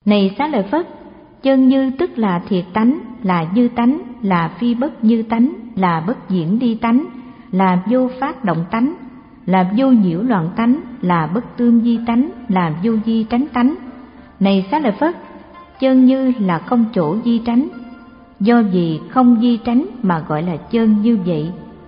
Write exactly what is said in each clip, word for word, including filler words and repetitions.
Này Xá Lợi Phất, chân như tức là thiệt tánh, là như tánh, là phi bất như tánh, là bất diễn đi tánh, là vô phát động tánh, là vô nhiễu loạn tánh, là bất tương di tánh, là vô di tránh tánh. Này Xá Lợi Phất, chân như là không chỗ di tránh, do vì không di tránh mà gọi là chân như vậy.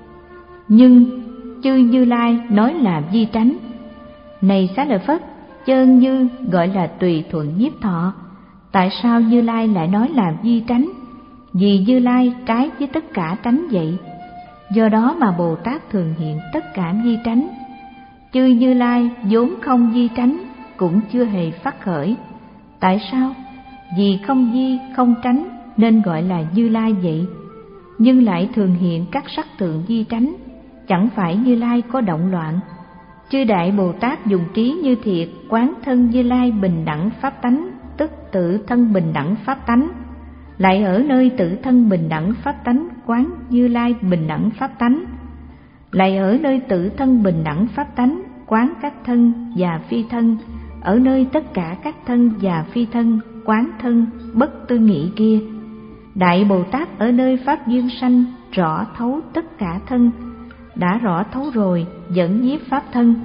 Nhưng chư Như Lai nói là di tránh. Này Xá Lợi Phất, chân như gọi là tùy thuận nhiếp thọ. Tại sao Như Lai lại nói là di tránh? Vì Như Lai trái với tất cả tránh vậy. Do đó mà Bồ Tát thường hiện tất cả di tránh. Chư Như Lai vốn không di tránh, cũng chưa hề phát khởi. Tại sao? Vì không di không tránh nên gọi là Như Lai vậy. Nhưng lại thường hiện các sắc tượng di tránh, chẳng phải Như Lai có động loạn. Chư Đại Bồ Tát dùng trí như thiệt quán thân Như Lai bình đẳng pháp tánh, tức tự thân bình đẳng pháp tánh. Lại ở nơi tự thân bình đẳng pháp tánh quán Như Lai bình đẳng pháp tánh. Lại ở nơi tự thân bình đẳng pháp tánh quán các thân và phi thân. Ở nơi tất cả các thân và phi thân quán thân bất tư nghị kia. Đại Bồ Tát ở nơi pháp duyên sanh rõ thấu tất cả thân, đã rõ thấu rồi dẫn nhiếp pháp thân.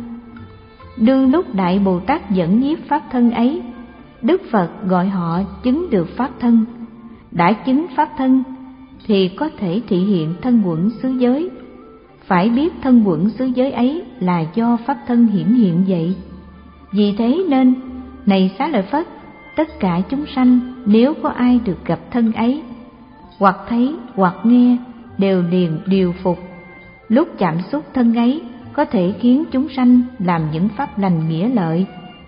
Đương lúc Đại Bồ Tát dẫn nhiếp pháp thân ấy, Đức Phật gọi họ chứng được pháp thân. Đã chứng pháp thân thì có thể thị hiện thân quẩn xứ giới. Phải biết thân quẩn xứ giới ấy là do pháp thân hiển hiện vậy. Vì thế nên, này Xá Lợi Phất, tất cả chúng sanh nếu có ai được gặp thân ấy, hoặc thấy hoặc nghe, đều liền điều phục. Lúc chạm xúc thân ấy có thể khiến chúng sanh làm những pháp lành nghĩa lợi.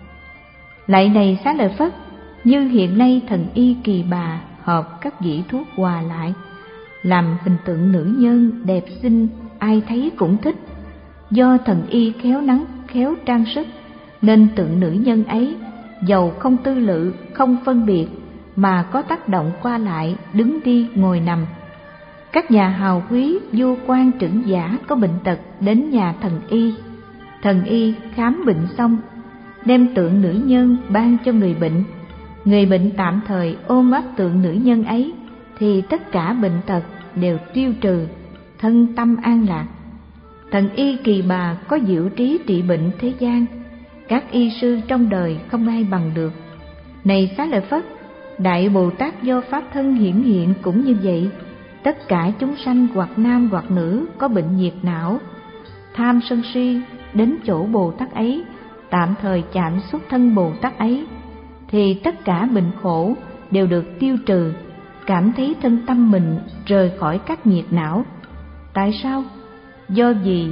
Lại này Xá Lợi Phất, như hiện nay thần y Kỳ Bà hợp các vị thuốc hòa lại, làm hình tượng nữ nhân đẹp xinh, ai thấy cũng thích. Do thần y khéo nắng khéo trang sức, nên tượng nữ nhân ấy dầu không tư lự, không phân biệt, mà có tác động qua lại, đứng đi ngồi nằm. Các nhà hào quý, vua quan trưởng giả có bệnh tật đến nhà thần y. Thần y khám bệnh xong, đem tượng nữ nhân ban cho người bệnh. Người bệnh tạm thời ôm ấp tượng nữ nhân ấy, thì tất cả bệnh tật đều tiêu trừ, thân tâm an lạc. Thần y Kỳ Bà có diệu trí trị bệnh thế gian, các y sư trong đời không ai bằng được. Này Xá Lợi Phất, Đại Bồ Tát do pháp thân hiển hiện cũng như vậy. Tất cả chúng sanh hoặc nam hoặc nữ có bệnh nhiệt não, tham sân si, đến chỗ Bồ Tát ấy, tạm thời chạm xúc thân Bồ Tát ấy, thì tất cả bệnh khổ đều được tiêu trừ, cảm thấy thân tâm mình rời khỏi các nhiệt não. Tại sao? Do vì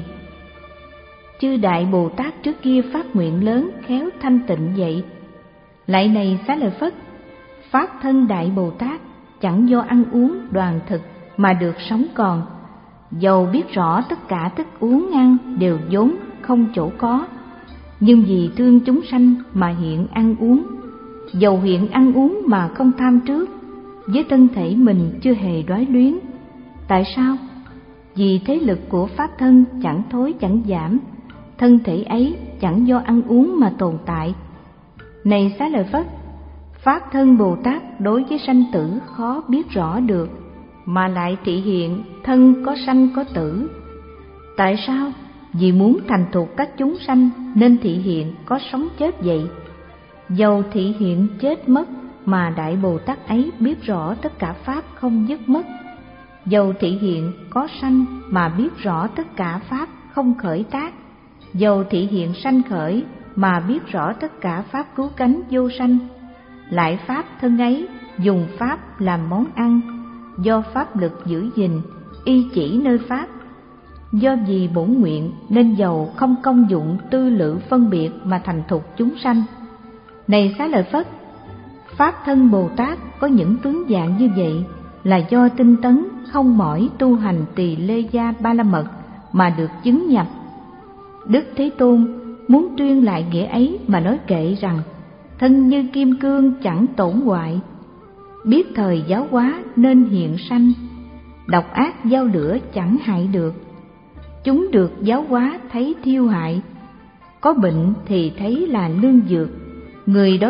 chư Đại Bồ Tát trước kia phát nguyện lớn khéo thanh tịnh vậy. Lại này Xá Lợi Phất, pháp thân Đại Bồ Tát chẳng do ăn uống đoàn thực mà được sống còn. Dầu biết rõ tất cả thức uống ăn đều vốn không chỗ có, nhưng vì thương chúng sanh mà hiện ăn uống. Dầu hiện ăn uống mà không tham trước, với thân thể mình chưa hề đói luyến. Tại sao? Vì thế lực của pháp thân chẳng thối chẳng giảm, thân thể ấy chẳng do ăn uống mà tồn tại. Này Xá Lợi Phất, pháp thân Bồ Tát đối với sanh tử khó biết rõ được, mà lại thị hiện thân có sanh có tử. Tại sao? Vì muốn thành thuộc các chúng sanh nên thị hiện có sống chết vậy. Dầu thị hiện chết mất mà Đại Bồ Tát ấy biết rõ tất cả pháp không dứt mất. Dầu thị hiện có sanh mà biết rõ tất cả pháp không khởi tác. Dầu thị hiện sanh khởi mà biết rõ tất cả pháp cứu cánh vô sanh. Lại pháp thân ấy dùng pháp làm món ăn, do pháp lực giữ gìn, y chỉ nơi pháp. Do vì bổn nguyện nên dầu không công dụng tư lự phân biệt mà thành thục chúng sanh. Này Xá Lợi Phất, pháp thân Bồ Tát có những tướng dạng như vậy là do tinh tấn không mỏi tu hành Tỳ Lê Gia Ba La Mật mà được chứng nhập. Đức Thế Tôn muốn tuyên lại nghĩa ấy mà nói kệ rằng: thân như kim cương chẳng tổn hoại, biết thời giáo hóa nên hiện sanh, độc ác giao lửa chẳng hại được. Chúng được giáo hóa thấy thiêu hại, có bệnh thì thấy là lương dược, người đói khát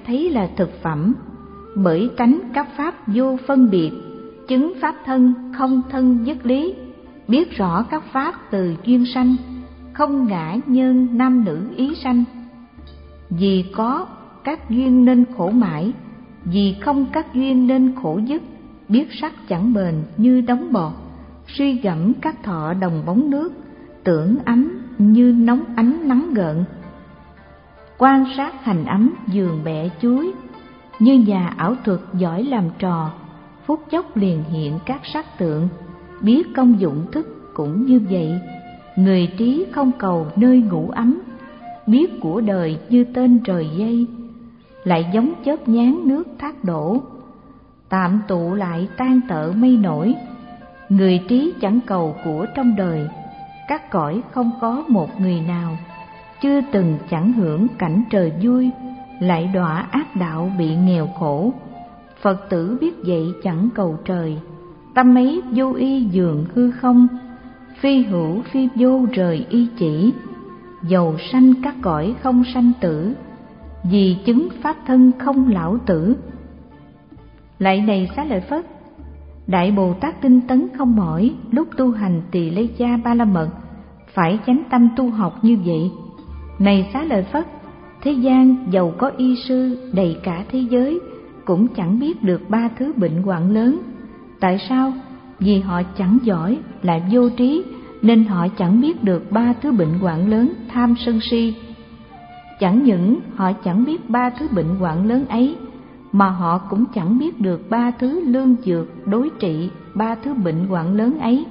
thấy là thực phẩm, bởi tánh các pháp vô phân biệt, chứng pháp thân không thân nhất lý, biết rõ các pháp từ duyên sanh, không ngã nhân nam nữ ý sanh. Vì có các duyên nên khổ mãi, vì không các duyên nên khổ dứt, biết sắc chẳng bền như đóng bọt, suy gẫm các thọ đồng bóng nước, tưởng ấm như nóng ánh nắng gợn. Quan sát hành ấm giường bẹ chuối, như nhà ảo thuật giỏi làm trò, phút chốc liền hiện các sắc tượng, biết công dụng thức cũng như vậy. Người trí không cầu nơi ngủ ấm, biết của đời như tên trời dây, lại giống chớp nhán nước thác đổ, tạm tụ lại tan tợ mây nổi. Người trí chẳng cầu của trong đời, các cõi không có một người nào, chưa từng chẳng hưởng cảnh trời vui, lại đọa ác đạo bị nghèo khổ. Phật tử biết vậy chẳng cầu trời, tâm ấy vô y dường hư không, phi hữu phi vô rời y chỉ. Dầu sanh các cõi không sanh tử, vì chứng pháp thân không lão tử. Lạy này Xá Lợi Phất, Đại Bồ Tát tinh tấn không mỏi, lúc tu hành Tỳ Lê Cha Ba La Mật phải chánh tâm tu học như vậy. Này Xá Lợi Phất, thế gian dầu có y sư đầy cả thế giới, cũng chẳng biết được ba thứ bệnh hoạn lớn. Tại sao? Vì họ chẳng giỏi, lại vô trí, nên họ chẳng biết được ba thứ bệnh hoạn lớn tham sân si. Chẳng những họ chẳng biết ba thứ bệnh hoạn lớn ấy, mà họ cũng chẳng biết được ba thứ lương dược đối trị ba thứ bệnh hoạn lớn ấy.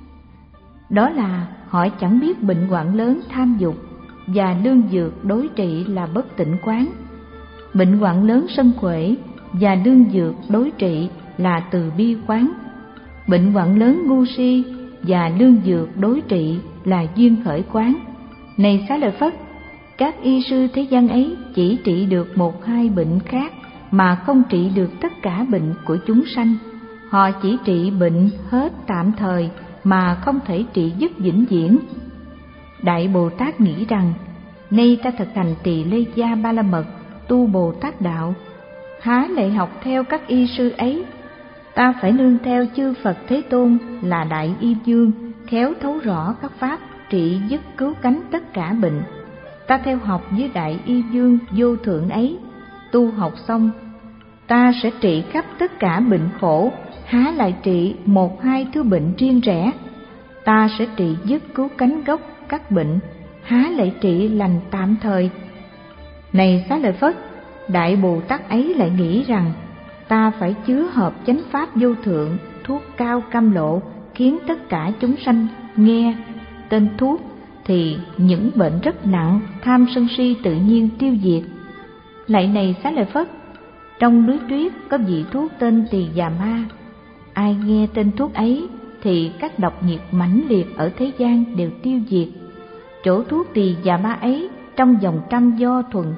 Đó là họ chẳng biết bệnh hoạn lớn tham dục, và lương dược đối trị là bất tịnh quán. Bệnh hoạn lớn sân khỏe và lương dược đối trị là từ bi quán. Bệnh hoạn lớn ngu si và lương dược đối trị là duyên khởi quán. Này Xá Lợi Phất, các y sư thế gian ấy chỉ trị được một hai bệnh khác, mà không trị được tất cả bệnh của chúng sanh. Họ chỉ trị bệnh hết tạm thời, mà không thể trị dứt vĩnh viễn. Đại Bồ Tát nghĩ rằng, nay ta thực hành Tỳ Lê Gia Ba La Mật, tu Bồ Tát đạo, há lại học theo các y sư ấy. Ta phải nương theo chư Phật Thế Tôn là Đại Y Dương, khéo thấu rõ các pháp trị dứt cứu cánh tất cả bệnh. Ta theo học với Đại Y Dương vô thượng ấy, tu học xong, ta sẽ trị khắp tất cả bệnh khổ, há lại trị một hai thứ bệnh riêng rẽ. Ta sẽ trị dứt cứu cánh gốc các bệnh, há lại trị lành tạm thời. Này Xá Lợi Phất, Đại Bồ Tát ấy lại nghĩ rằng, ta phải chứa hợp chánh pháp vô thượng, thuốc cao cam lộ, khiến tất cả chúng sanh nghe tên thuốc thì những bệnh rất nặng tham sân si tự nhiên tiêu diệt. Lạy này Xá Lợi Phất, trong núi tuyết có vị thuốc tên Tỳ Già Ma. Ai nghe tên thuốc ấy thì các độc nhiệt mãnh liệt ở thế gian đều tiêu diệt. Chỗ thuốc Tỳ Già Ma ấy trong vòng trăm do thuần,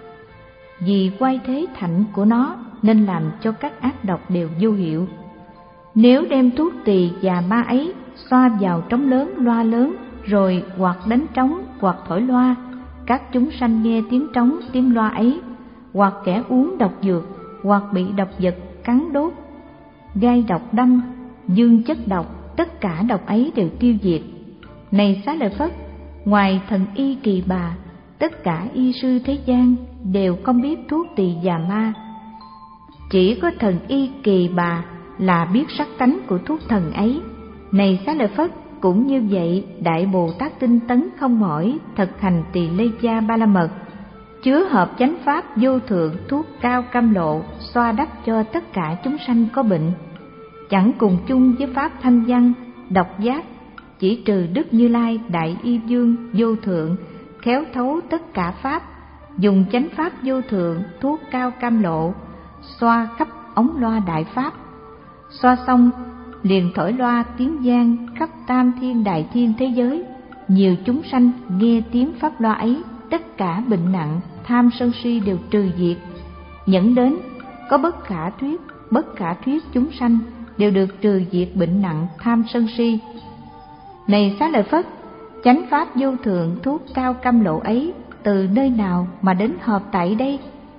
vì quay thế thạnh của nó nên làm cho các ác độc đều vô hiệu. Nếu đem thuốc Tỳ Già Ma ấy xoa vào trống lớn loa lớn, rồi hoặc đánh trống hoặc thổi loa, các chúng sanh nghe tiếng trống tiếng loa ấy, hoặc kẻ uống độc dược, hoặc bị độc vật cắn đốt, gai độc đâm, dương chất độc, tất cả độc ấy đều tiêu diệt. Này Xá Lợi Phất, ngoài thần y Kỳ Bà, tất cả y sư thế gian đều không biết thuốc Tỳ Già Ma. Chỉ có thần y Kỳ Bà là biết sắc tánh của thuốc thần ấy. Này Xá Lợi Phất, cũng như vậy, Đại Bồ Tát tinh tấn không mỏi, thực hành Tỳ Lê Gia Ba La Mật, chứa hợp chánh pháp vô thượng, thuốc cao cam lộ, xoa đắp cho tất cả chúng sanh có bệnh. Chẳng cùng chung với pháp thanh văn, độc giác, chỉ trừ Đức Như Lai Đại Y Dương vô thượng, khéo thấu tất cả pháp, dùng chánh pháp vô thượng, thuốc cao cam lộ, xoa khắp ống loa đại pháp. Xoa xong liền thổi loa tiếng vang khắp tam thiên đại thiên thế giới. Nhiều chúng sanh nghe tiếng pháp loa ấy, tất cả bệnh nặng tham sân si đều trừ diệt. Nhẫn đến có bất khả thuyết, bất khả thuyết chúng sanh đều được trừ diệt bệnh nặng tham sân si. Này Xá Lợi Phất, chánh pháp vô thượng, thuốc cao cam lộ ấy từ nơi nào mà đến hợp tại đây?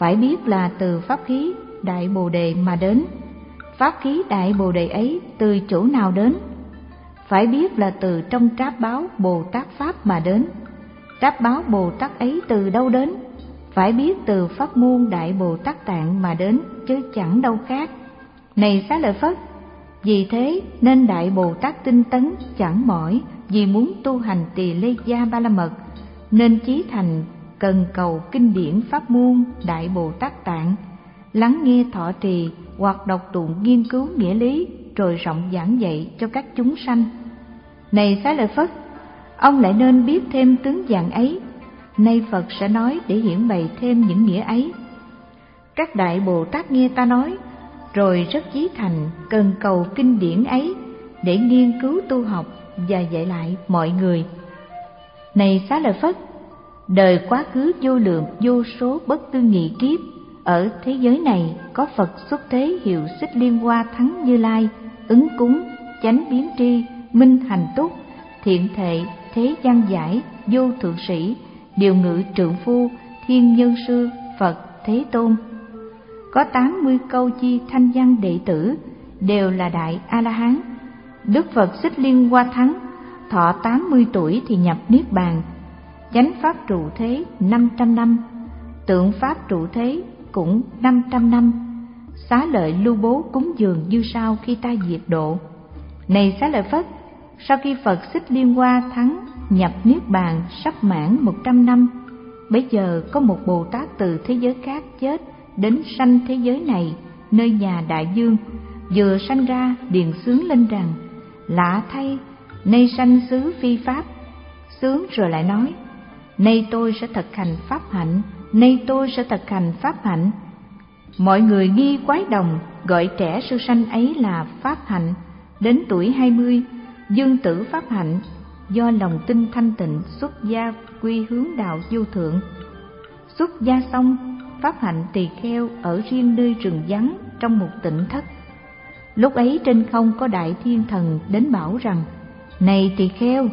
phải biết là từ pháp khí Đại Bồ Đề mà đến. Pháp khí Đại Bồ Đề ấy từ chỗ nào đến? Phải biết là từ trong Tráp Báo Bồ Tát Pháp mà đến. Tráp Báo Bồ Tát ấy từ đâu đến? Phải biết từ pháp môn Đại Bồ Tát Tạng mà đến, chứ chẳng đâu khác. Này Xá Lợi Phất, vì thế nên Đại Bồ Tát tinh tấn chẳng mỏi, vì muốn tu hành Tỳ Lê Gia Ba La Mật, nên chí thành cần cầu kinh điển pháp môn Đại Bồ Tát Tạng, lắng nghe thọ trì hoặc đọc tụng nghiên cứu nghĩa lý, rồi rộng giảng dạy cho các chúng sanh. Này Xá Lợi Phất, ông lại nên biết thêm tướng dạng ấy. Nay Phật sẽ nói để hiển bày thêm những nghĩa ấy. Các Đại Bồ Tát nghe ta nói, rồi rất chí thành cần cầu kinh điển ấy để nghiên cứu tu học và dạy lại mọi người. Này Xá Lợi Phất, đời quá khứ vô lượng vô số bất tư nghị kiếp, ở thế giới này có Phật xuất thế hiệu Xích Liên Hoa Thắng Như Lai, ứng cúng, chánh biến tri, minh hành túc, thiện thệ, thế gian giải, vô thượng sĩ, điều ngự trượng phu, thiên nhân sư, Phật Thế Tôn. Có tám mươi câu chi thanh văn đệ tử, đều là Đại A-la-hán. Đức Phật Xích Liên Hoa Thắng thọ tám mươi tuổi thì nhập Niết Bàn. Chánh Pháp trụ thế năm trăm năm, tượng Pháp trụ thế cũng năm trăm năm. Xá lợi lưu bố cúng dường như sau khi ta diệt độ. Này Xá Lợi Phất, sau khi Phật Xích Liên Hoa Thắng nhập Niết Bàn sắp mãn một trăm năm, bấy giờ có một Bồ Tát từ thế giới khác chết đến sanh thế giới này, nơi nhà Đại Dương. Vừa sanh ra điền xướng lên rằng: lạ thay, nay sanh xứ phi pháp. Sướng rồi lại nói: nay tôi sẽ thực hành pháp hạnh, nay tôi sẽ thực hành pháp hạnh. Mọi người nghi quái đồng, gọi trẻ sơ sanh ấy là pháp hạnh. Đến tuổi hai mươi, dương tử pháp hạnh, do lòng tin thanh tịnh xuất gia quy hướng đạo vô thượng. Xuất gia xong, pháp hạnh tỳ kheo ở riêng nơi rừng vắng trong một tịnh thất. Lúc ấy trên không có đại thiên thần đến bảo rằng: này tỳ kheo,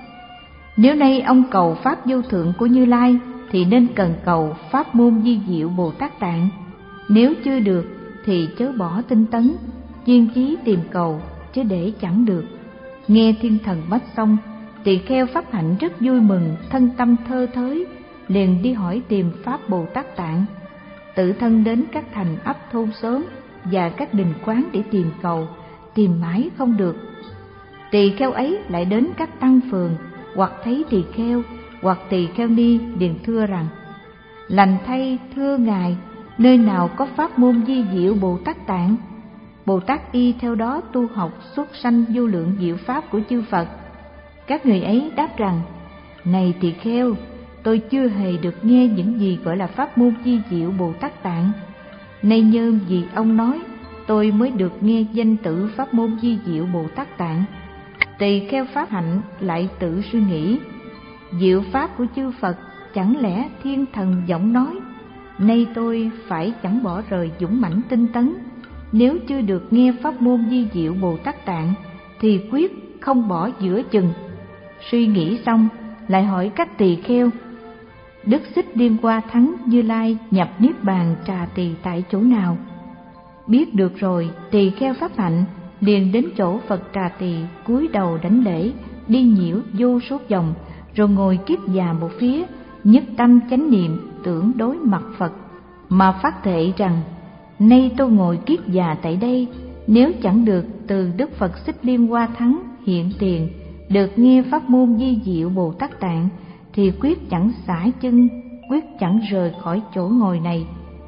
nếu nay ông cầu pháp vô thượng của Như Lai thì nên cần cầu pháp môn di diệu Bồ Tát Tạng. Nếu chưa được thì chớ bỏ tinh tấn, kiên chí tìm cầu, chứ để chẳng được. Nghe thiên thần bách xong, tỳ kheo pháp hạnh rất vui mừng, thân tâm thơ thới, liền đi hỏi tìm pháp Bồ Tát Tạng. Tự thân đến các thành ấp thôn xóm và các đình quán để tìm cầu, tìm mãi không được. Tỳ kheo ấy lại đến các tăng phường, hoặc thấy tỳ kheo, hoặc tỳ kheo ni liền thưa rằng: lành thay thưa ngài, nơi nào có pháp môn di diệu Bồ Tát Tạng? Bồ Tát y theo đó tu học xuất sanh vô lượng diệu pháp của chư Phật. Các người ấy đáp rằng: này tỳ kheo, tôi chưa hề được nghe những gì gọi là pháp môn di diệu Bồ Tát Tạng. Nay nhân vì ông nói, tôi mới được nghe danh tự pháp môn di diệu Bồ Tát Tạng. Tỳ kheo pháp hạnh lại tự suy nghĩ: diệu pháp của chư Phật chẳng lẽ thiên thần giọng nói? Nay tôi phải chẳng bỏ rời dũng mãnh tinh tấn. Nếu chưa được nghe pháp môn di diệu Bồ Tát Tạng thì quyết không bỏ giữa chừng. Suy nghĩ xong, lại hỏi các tỳ kheo: Đức Xích Liên Hoa Thắng Như Lai nhập Niết Bàn trà tỳ tại chỗ nào? Biết được rồi, tỳ kheo pháp hạnh liền đến chỗ Phật trà tỳ, cúi đầu đánh lễ, đi nhiễu vô số vòng, rồi ngồi kiết già một phía, nhất tâm chánh niệm tưởng đối mặt Phật, mà phát thệ rằng: nay tôi ngồi kiết già tại đây, nếu chẳng được từ Đức Phật Xích Liên Hoa Thắng hiện tiền, được nghe pháp môn di diệu Bồ Tát Tạng, thì quyết chẳng xả chân, quyết chẳng rời khỏi chỗ ngồi này.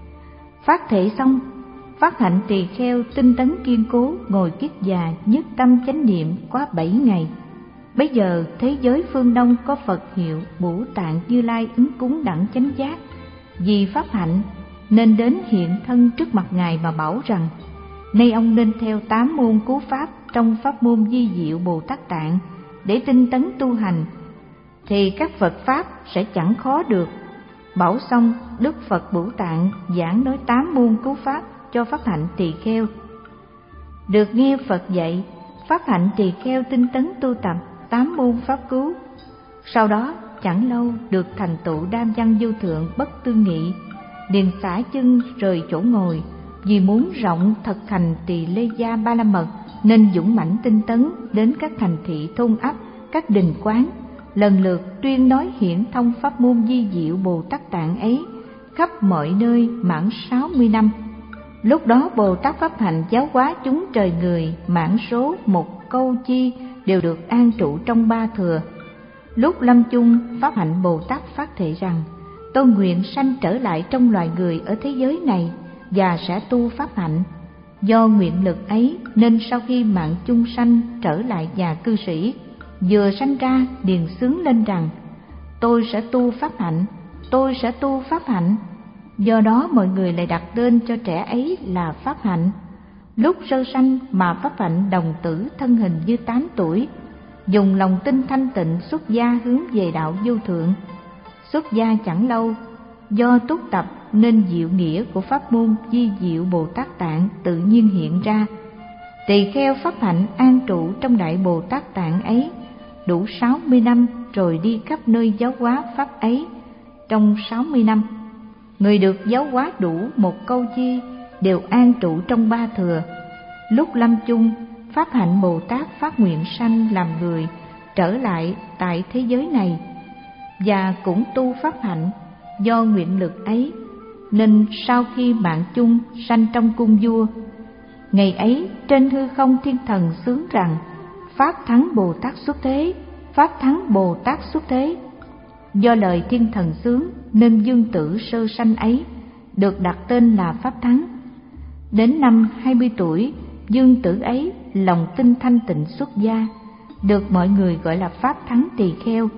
Phát thệ xong, phát hạnh tỳ kheo tinh tấn kiên cố, ngồi kiết già nhất tâm chánh niệm quá bảy ngày. Bấy giờ thế giới phương Đông có Phật hiệu Bổ Tạng Như Lai ứng cúng đẳng chánh giác. Vì pháp hạnh nên đến hiện thân trước mặt Ngài mà bảo rằng: nay ông nên theo tám môn cứu pháp trong pháp môn di diệu Bồ Tát Tạng để tinh tấn tu hành, thì các Phật pháp sẽ chẳng khó được. Bảo xong, Đức Phật Bửu Tạng giảng nói tám môn cứu pháp cho pháp hạnh tỳ kheo. Được nghe Phật dạy, pháp hạnh tỳ kheo tinh tấn tu tập tám môn pháp cứu. Sau đó chẳng lâu được thành tựu đam văn vô thượng bất tư nghị, liền xả chân rời chỗ ngồi. Vì muốn rộng thực hành Tỳ Lê Gia Ba La Mật nên dũng mãnh tinh tấn đến các thành thị thôn ấp, các đình quán, lần lượt tuyên nói hiển thông pháp môn vi diệu Bồ Tát Tạng ấy khắp mọi nơi mãn sáu mươi năm. Lúc đó Bồ Tát pháp hạnh giáo hóa chúng trời người mãn số một câu chi đều được an trụ trong ba thừa. Lúc lâm chung, pháp hạnh Bồ Tát phát thệ rằng: tôi nguyện sanh trở lại trong loài người ở thế giới này và sẽ tu pháp hạnh. Do nguyện lực ấy nên sau khi mạng chung sanh trở lại nhà cư sĩ, vừa sanh ra liền xướng lên rằng: tôi sẽ tu pháp hạnh, tôi sẽ tu pháp hạnh. Do đó mọi người lại đặt tên cho trẻ ấy là pháp hạnh. Lúc sơ sanh mà pháp hạnh đồng tử thân hình như tám tuổi, dùng lòng tin thanh tịnh xuất gia hướng về đạo vô thượng. Xuất gia chẳng lâu, do túc tập nên diệu nghĩa của pháp môn vi diệu Bồ Tát Tạng tự nhiên hiện ra. Tỳ kheo pháp hạnh an trụ trong đại Bồ Tát Tạng ấy đủ sáu mươi năm, rồi đi khắp nơi giáo hóa pháp ấy. Trong sáu mươi năm, người được giáo hóa đủ một câu chi đều an trụ trong ba thừa. Lúc lâm chung, pháp hạnh Bồ Tát phát nguyện sanh làm người trở lại tại thế giới này, và cũng tu pháp hạnh. Do nguyện lực ấy nên sau khi mạng chung sanh trong cung vua, ngày ấy trên hư không thiên thần xướng rằng: pháp thắng Bồ Tát xuất thế, pháp thắng Bồ Tát xuất thế. Do lời thiên thần xướng nên dương tử sơ sanh ấy được đặt tên là pháp thắng. Đến năm hai mươi tuổi, dương tử ấy lòng tin thanh tịnh xuất gia, được mọi người gọi là pháp thắng tỳ kheo.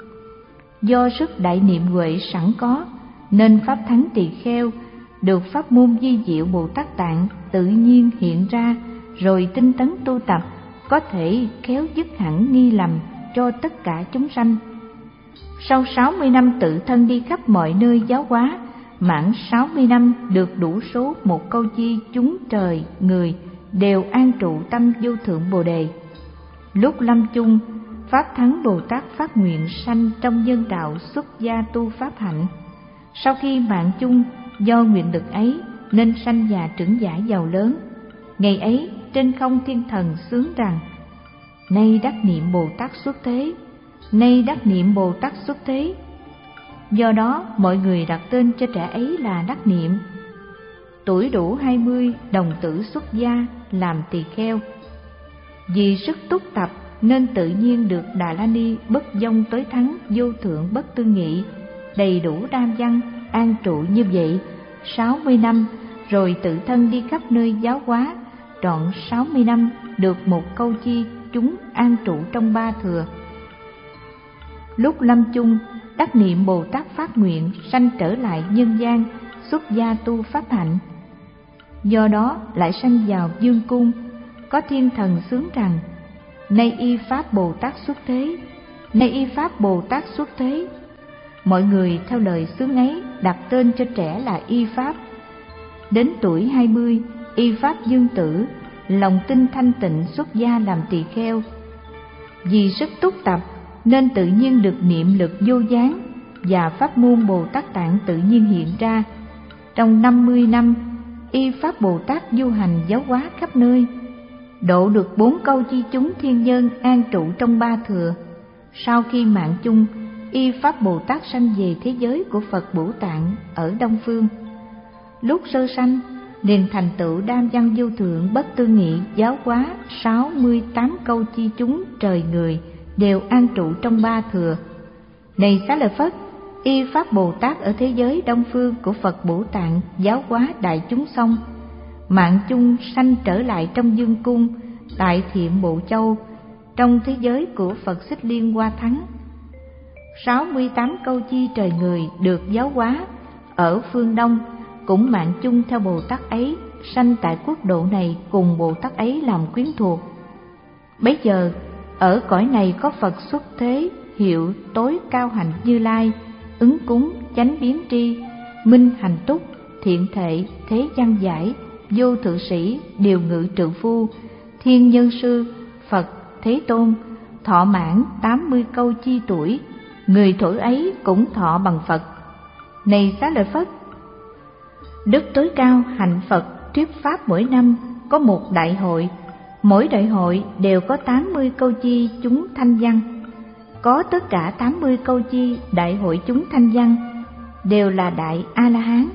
Do sức đại niệm huệ sẵn có nên pháp thắng tỳ kheo được pháp môn vi diệu Bồ Tát Tạng tự nhiên hiện ra, rồi tinh tấn tu tập, có thể khéo dứt hẳn nghi lầm cho tất cả chúng sanh. Sau sáu mươi năm tự thân đi khắp mọi nơi giáo hóa, mãn sáu mươi năm được đủ số một câu chi chúng trời người đều an trụ tâm vô thượng Bồ Đề. Lúc lâm chung, pháp thắng Bồ Tát phát nguyện sanh trong nhân đạo xuất gia tu pháp hạnh. Sau khi mạng chung, do nguyện lực ấy nên sanh già trưởng giả giàu lớn. Ngày ấy trên không thiên thần xướng rằng: nay đắc niệm Bồ Tát xuất thế, nay đắc niệm Bồ Tát xuất thế. Do đó mọi người đặt tên cho trẻ ấy là đắc niệm. Tuổi đủ hai mươi, đồng tử xuất gia làm tỳ kheo. Vì sức túc tập nên tự nhiên được Đà La Ni bất vong tới thắng vô thượng bất tư nghị, đầy đủ đam văn an trụ như vậy sáu mươi năm, rồi tự thân đi khắp nơi giáo hóa, trọn sáu mươi năm được một câu chi chúng an trụ trong ba thừa. Lúc lâm chung, đắc niệm Bồ Tát phát nguyện sanh trở lại nhân gian xuất gia tu pháp hạnh. Do đó lại sanh vào dương cung, có thiên thần xướng rằng: nay y pháp Bồ Tát xuất thế, nay y pháp Bồ Tát xuất thế. Mọi người theo lời xướng ấy đặt tên cho trẻ là y pháp. Đến tuổi hai mươi, y pháp dương tử lòng tin thanh tịnh xuất gia làm tỳ kheo. Vì sức túc tập nên tự nhiên được niệm lực vô gián, và pháp môn Bồ Tát Tạng tự nhiên hiện ra. Trong năm mươi năm, y pháp Bồ Tát du hành giáo hóa khắp nơi, độ được bốn câu chi chúng thiên nhân an trụ trong ba thừa. Sau khi mạng chung, y pháp Bồ Tát sanh về thế giới của Phật Bổn Tạng ở Đông Phương. Lúc sơ sanh liền thành tựu đam văn vô thượng bất tư nghị giáo hóa sáu mươi tám câu chi chúng trời người đều an trụ trong ba thừa. Này Xá Lợi Phất, y pháp Bồ Tát ở thế giới Đông Phương của Phật Bổn Tạng giáo hóa đại chúng xong, mạng chung sanh trở lại trong dương cung tại Thiệm Bộ Châu, trong thế giới của Phật Xích Liên Hoa Thắng. sáu mươi tám câu chi trời người được giáo hóa ở phương Đông, cũng mạng chung theo Bồ Tát ấy, sanh tại quốc độ này cùng Bồ Tát ấy làm quyến thuộc. Bấy giờ ở cõi này có Phật xuất thế hiệu tối cao hạnh Như Lai, ứng cúng, chánh biến tri, minh hành túc, thiện thệ, thế văn giải, vô thượng sĩ, điều ngự trượng phu, thiên nhân sư, Phật Thế Tôn, thọ mãn tám mươi câu chi tuổi, người thổi ấy cũng thọ bằng Phật. Này Xá Lợi Phất, Đức Tối Cao hạnh Phật thuyết pháp mỗi năm có một đại hội, mỗi đại hội đều có tám mươi câu chi chúng thanh văn. Có tất cả tám mươi câu chi đại hội chúng thanh văn đều là đại A-la-hán.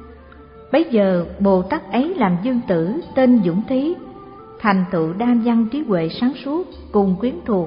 Bấy giờ Bồ Tát ấy làm dương tử tên Dũng Thí, thành tựu đa văn trí huệ sáng suốt cùng quyến thuộc.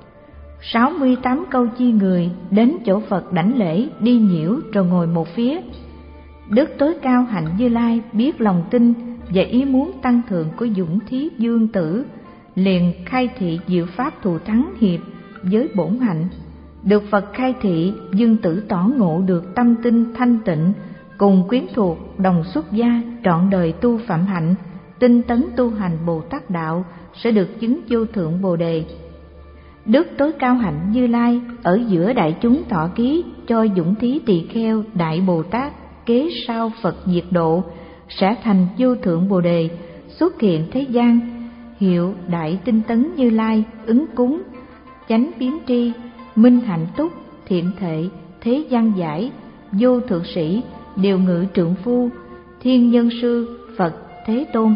Sáu mươi tám câu chi người đến chỗ Phật đảnh lễ đi nhiễu rồi ngồi một phía. Đức Tối Cao hạnh Như Lai biết lòng tin và ý muốn tăng thượng của Dũng Thí dương tử, liền khai thị diệu pháp thù thắng hiệp với bổn hạnh. Được Phật khai thị, dương tử tỏ ngộ được tâm tinh thanh tịnh, cùng quyến thuộc đồng xuất gia trọn đời tu phạm hạnh, tinh tấn tu hành Bồ Tát đạo, sẽ được chứng vô thượng Bồ đề. Đức Tối Cao hạnh Như Lai ở giữa đại chúng tỏ ký cho Dũng Thí tỳ kheo đại Bồ Tát kế sau Phật diệt độ, sẽ thành vô thượng Bồ đề, xuất hiện thế gian, hiệu đại tinh tấn Như Lai, ứng cúng, chánh biến tri, minh hạnh túc, thiện thệ, thế gian giải, vô thượng sĩ, điều ngự trượng phu, thiên nhân sư, Phật Thế Tôn.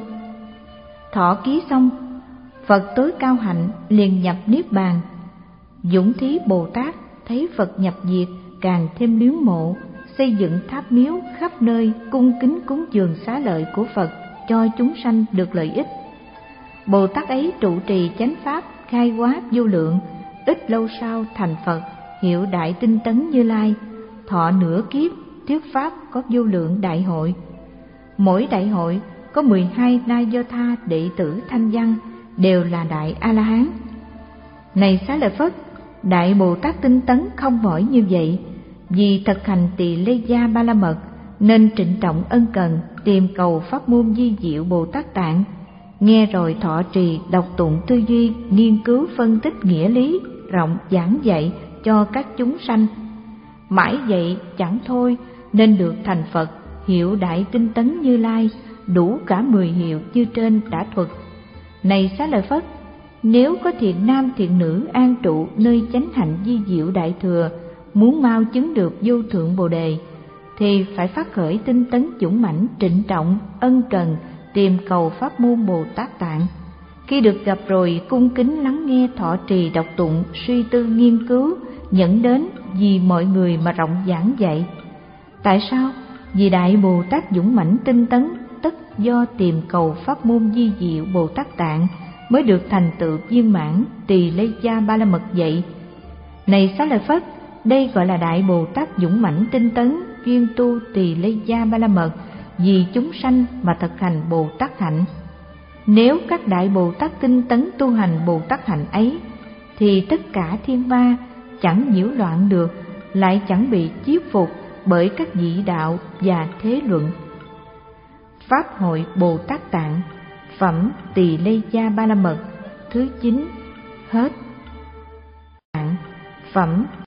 Thọ ký xong, Phật Tối Cao hạnh liền nhập niết bàn. Dũng Thí Bồ Tát thấy Phật nhập diệt, càng thêm luyến mộ, xây dựng tháp miếu khắp nơi, cung kính cúng dường xá lợi của Phật cho chúng sanh được lợi ích. Bồ Tát ấy trụ trì chánh pháp khai hóa vô lượng, ít lâu sau thành Phật, hiệu đại tinh tấn Như Lai, thọ nửa kiếp thuyết pháp có vô lượng đại hội. Mỗi đại hội có mười hai na do tha đệ tử thanh văn, đều là đại A-la-hán. Này Xá Lợi Phất, đại Bồ Tát tinh tấn không mỏi như vậy, vì thực hành tỳ lê gia ba la mật nên trịnh trọng ân cần tìm cầu pháp môn di diệu Bồ Tát tạng, nghe rồi thọ trì đọc tụng tư duy, nghiên cứu phân tích nghĩa lý, rộng giảng dạy cho các chúng sanh. Mãi vậy chẳng thôi, nên được thành Phật, hiệu đại tinh tấn Như Lai, đủ cả mười hiệu như trên đã thuật. Này Xá Lợi Phất, nếu có thiện nam thiện nữ an trụ nơi chánh hạnh di diệu đại thừa, muốn mau chứng được vô thượng Bồ đề, thì phải phát khởi tinh tấn dũng mãnh, trịnh trọng ân cần tìm cầu pháp môn Bồ Tát tạng. Khi được gặp rồi, cung kính lắng nghe thọ trì đọc tụng, suy tư nghiên cứu, dẫn đến vì mọi người mà rộng giảng dạy. Tại sao? Vì đại Bồ Tát dũng mãnh tinh tấn, tất do tìm cầu pháp môn di diệu Bồ Tát tạng mới được thành tựu viên mãn tỳ lê gia ba la mật vậy. Này Xá Lợi Phất, đây gọi là đại Bồ Tát dũng mãnh tinh tấn, chuyên tu tỳ lê gia ba la mật, vì chúng sanh mà thực hành Bồ Tát hạnh. Nếu các đại Bồ Tát tinh tấn tu hành Bồ Tát hạnh ấy, thì tất cả thiên ma chẳng nhiễu loạn được, lại chẳng bị chiết phục bởi các vị đạo và thế luận. Pháp hội Bồ Tát tạng, phẩm tỳ lê gia ba la mật thứ chín hết. Phẩm